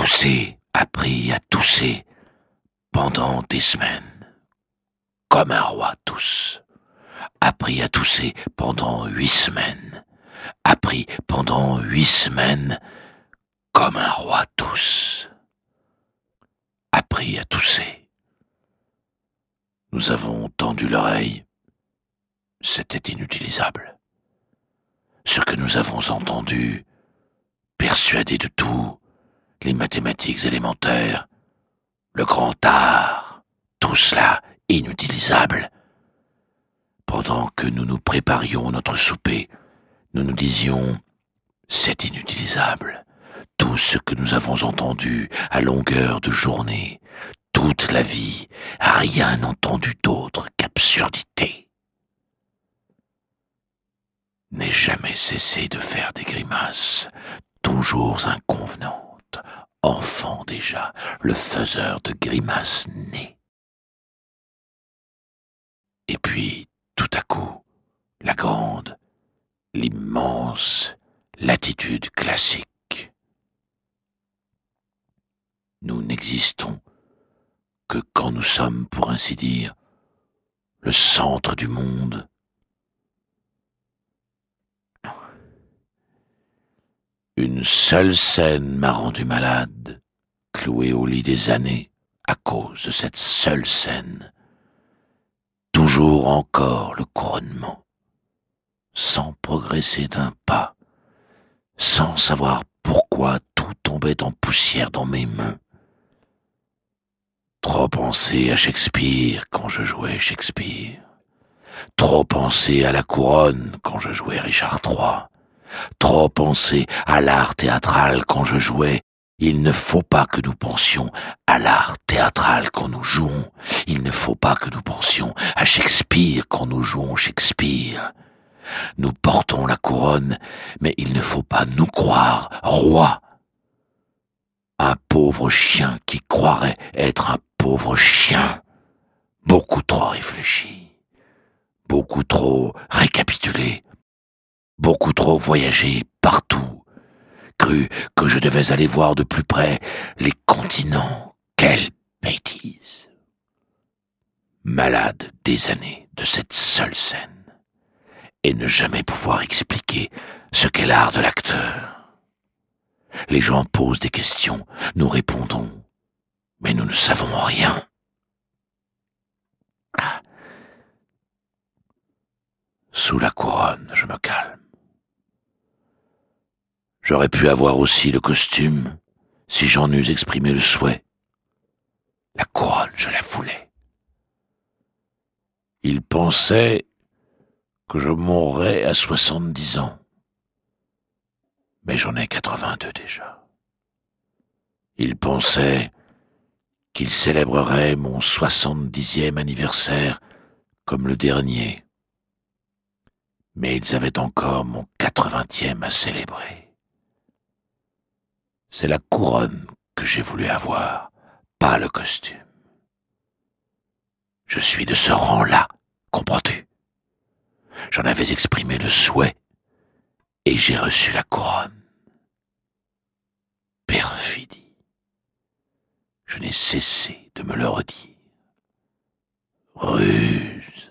tousser, appris à tousser pendant des semaines, comme un roi tousse. Appris à tousser pendant 8 semaines, appris pendant 8 semaines, comme un roi tousse. Appris à tousser. Nous avons tendu l'oreille. C'était inutilisable. Ce que nous avons entendu, persuadé de tout, les mathématiques élémentaires, le grand art, tout cela inutilisable. Pendant que nous nous préparions notre souper, nous nous disions « c'est inutilisable ». Tout ce que nous avons entendu à longueur de journée, toute la vie, rien entendu d'autre qu'absurdité. N'ai jamais cessé de faire des grimaces, toujours inconvenantes, enfant déjà, le faiseur de grimaces né. Et puis, tout à coup, la grande, l'immense latitude classique. Nous n'existons que quand nous sommes, pour ainsi dire, le centre du monde. Une seule scène m'a rendu malade, cloué au lit des années, à cause de cette seule scène. Toujours encore le couronnement, sans progresser d'un pas, sans savoir pourquoi tout tombait en poussière dans mes mains. Trop penser à Shakespeare quand je jouais Shakespeare. Trop penser à la couronne quand je jouais Richard III. Trop penser à l'art théâtral quand je jouais. Il ne faut pas que nous pensions à l'art théâtral quand nous jouons. Il ne faut pas que nous pensions à Shakespeare quand nous jouons Shakespeare. Nous portons la couronne, mais il ne faut pas nous croire rois. Un pauvre chien qui croirait être un pauvre chien, beaucoup trop réfléchi, beaucoup trop récapitulé, beaucoup trop voyagé partout, cru que je devais aller voir de plus près les continents. Quelle bêtise! Malade des années de cette seule scène, et ne jamais pouvoir expliquer ce qu'est l'art de l'acteur. Les gens posent des questions, nous répondons, mais nous ne savons rien. Sous la couronne, je me calme. J'aurais pu avoir aussi le costume, si j'en eus exprimé le souhait. La couronne, je la voulais. Il pensait que je mourrais à 70 ans. Mais j'en ai 82 déjà. Il pensait qu'il célébrerait mon 70e anniversaire comme le dernier. Mais ils avaient encore mon 80e à célébrer. C'est la couronne que j'ai voulu avoir, pas le costume. Je suis de ce rang-là, comprends-tu? J'en avais exprimé le souhait, et j'ai reçu la couronne. Perfidie. Je n'ai cessé de me le redire. Ruse.